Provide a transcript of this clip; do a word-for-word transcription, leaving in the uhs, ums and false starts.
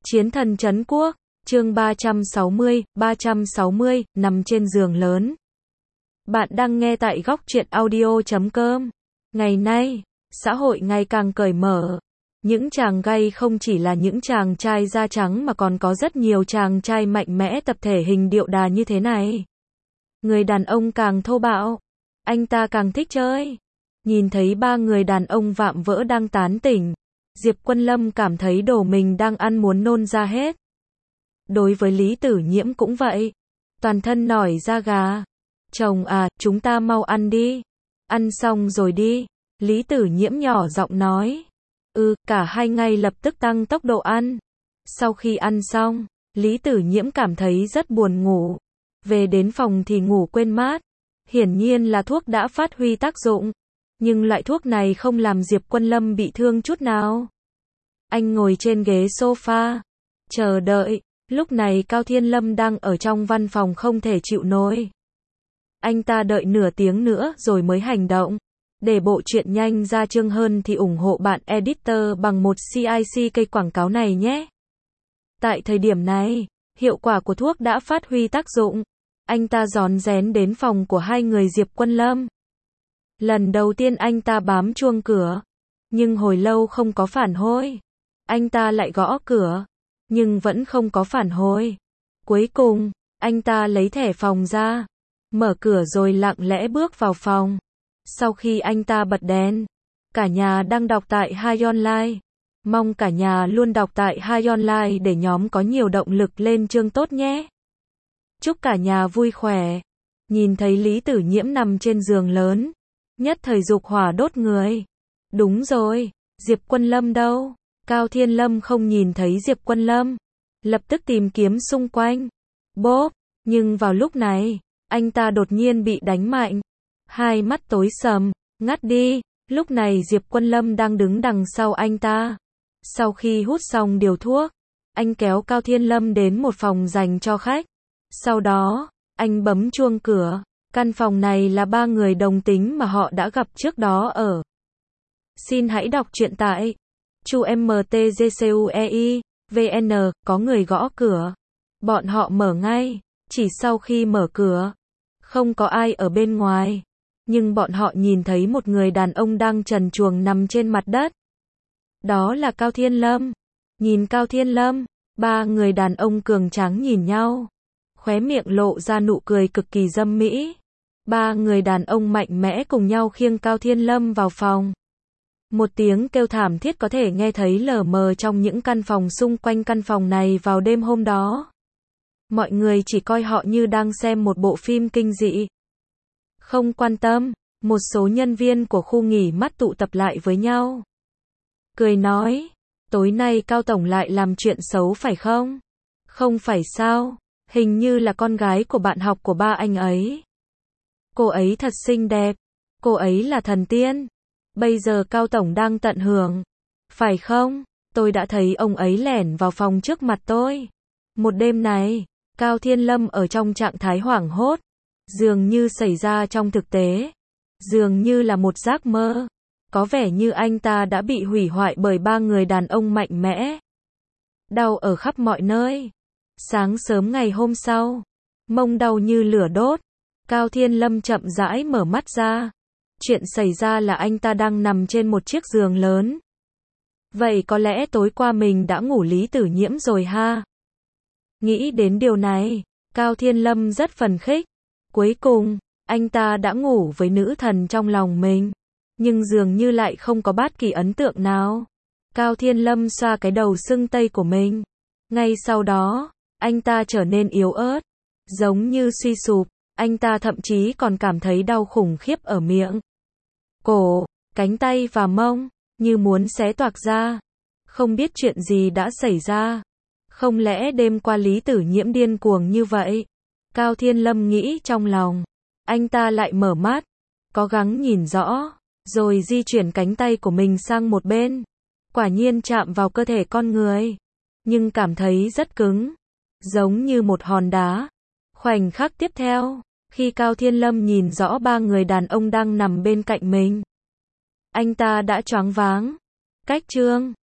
Chiến thần trấn quốc, chương ba trăm sáu mươi, ba trăm sáu mươi, nằm trên giường lớn. Bạn đang nghe tại góc truyện audio chấm com. Ngày nay, xã hội ngày càng cởi mở. Những chàng gay không chỉ là những chàng trai da trắng mà còn có rất nhiều chàng trai mạnh mẽ tập thể hình điệu đà như thế này. Người đàn ông càng thô bạo, anh ta càng thích chơi. Nhìn thấy ba người đàn ông vạm vỡ đang tán tỉnh, Diệp Quân Lâm cảm thấy đồ mình đang ăn muốn nôn ra hết. Đối với Lý Tử Nhiễm cũng vậy. Toàn thân nổi da gà. Chồng à, chúng ta mau ăn đi. Ăn xong rồi đi. Lý Tử Nhiễm nhỏ giọng nói. Ừ, cả hai ngay lập tức tăng tốc độ ăn. Sau khi ăn xong, Lý Tử Nhiễm cảm thấy rất buồn ngủ. Về đến phòng thì ngủ quên mát. Hiển nhiên là thuốc đã phát huy tác dụng. Nhưng loại thuốc này không làm Diệp Quân Lâm bị thương chút nào. Anh ngồi trên ghế sofa, chờ đợi. Lúc này Cao Thiên Lâm đang ở trong văn phòng không thể chịu nổi. Anh ta đợi nửa tiếng nữa rồi mới hành động. Để bộ truyện nhanh ra chương hơn thì ủng hộ bạn editor bằng một xê i xê cây quảng cáo này nhé. Tại thời điểm này, hiệu quả của thuốc đã phát huy tác dụng. Anh ta rón rén đến phòng của hai người Diệp Quân Lâm. Lần đầu tiên anh ta bám chuông cửa, nhưng hồi lâu không có phản hồi. Anh ta lại gõ cửa, nhưng vẫn không có phản hồi. Cuối cùng, anh ta lấy thẻ phòng ra, mở cửa rồi lặng lẽ bước vào phòng. Sau khi anh ta bật đèn, cả nhà đang đọc tại Hai Online. Mong cả nhà luôn đọc tại Hai Online để nhóm có nhiều động lực lên chương tốt nhé. Chúc cả nhà vui khỏe. Nhìn thấy Lý Tử Nhiễm nằm trên giường lớn, nhất thời dục hỏa đốt người. Đúng rồi, Diệp Quân Lâm đâu? Cao Thiên Lâm không nhìn thấy Diệp Quân Lâm, lập tức tìm kiếm xung quanh. Bốp, nhưng vào lúc này, anh ta đột nhiên bị đánh mạnh. Hai mắt tối sầm, ngắt đi. Lúc này Diệp Quân Lâm đang đứng đằng sau anh ta. Sau khi hút xong điều thuốc, anh kéo Cao Thiên Lâm đến một phòng dành cho khách. Sau đó, anh bấm chuông cửa. Căn phòng này là ba người đồng tính mà họ đã gặp trước đó ở. Xin hãy đọc truyện tại chu em tê giê xê u e i vê en. Có người gõ cửa. Bọn họ mở ngay. Chỉ sau khi mở cửa, không có ai ở bên ngoài. Nhưng bọn họ nhìn thấy một người đàn ông đang trần truồng nằm trên mặt đất. Đó là Cao Thiên Lâm. Nhìn Cao Thiên Lâm, ba người đàn ông cường tráng nhìn nhau. Khóe miệng lộ ra nụ cười cực kỳ dâm mỹ. Ba người đàn ông mạnh mẽ cùng nhau khiêng Cao Thiên Lâm vào phòng. Một tiếng kêu thảm thiết có thể nghe thấy lờ mờ trong những căn phòng xung quanh căn phòng này vào đêm hôm đó. Mọi người chỉ coi họ như đang xem một bộ phim kinh dị. Không quan tâm, một số nhân viên của khu nghỉ mát tụ tập lại với nhau. Cười nói, tối nay Cao Tổng lại làm chuyện xấu phải không? Không phải sao, hình như là con gái của bạn học của ba anh ấy. Cô ấy thật xinh đẹp, cô ấy là thần tiên. Bây giờ Cao Tổng đang tận hưởng. Phải không? Tôi đã thấy ông ấy lẻn vào phòng trước mặt tôi. Một đêm này, Cao Thiên Lâm ở trong trạng thái hoảng hốt. Dường như xảy ra trong thực tế. Dường như là một giấc mơ. Có vẻ như anh ta đã bị hủy hoại bởi ba người đàn ông mạnh mẽ. Đau ở khắp mọi nơi. Sáng sớm ngày hôm sau, mông đau như lửa đốt. Cao Thiên Lâm chậm rãi mở mắt ra. Chuyện xảy ra là anh ta đang nằm trên một chiếc giường lớn. Vậy có lẽ tối qua mình đã ngủ Lý Tử Nhiễm rồi ha. Nghĩ đến điều này, Cao Thiên Lâm rất phấn khích. Cuối cùng, anh ta đã ngủ với nữ thần trong lòng mình. Nhưng dường như lại không có bất kỳ ấn tượng nào. Cao Thiên Lâm xoa cái đầu sưng tây của mình. Ngay sau đó, anh ta trở nên yếu ớt. Giống như suy sụp. Anh ta thậm chí còn cảm thấy đau khủng khiếp ở miệng, cổ, cánh tay và mông, như muốn xé toạc ra. Không biết chuyện gì đã xảy ra. Không lẽ đêm qua Lý Tử Nhiễm điên cuồng như vậy? Cao Thiên Lâm nghĩ trong lòng. Anh ta lại mở mắt, cố gắng nhìn rõ, rồi di chuyển cánh tay của mình sang một bên. Quả nhiên chạm vào cơ thể con người, nhưng cảm thấy rất cứng, giống như một hòn đá. Khoảnh khắc tiếp theo, khi Cao Thiên Lâm nhìn rõ ba người đàn ông đang nằm bên cạnh mình, anh ta đã choáng váng. Cách chương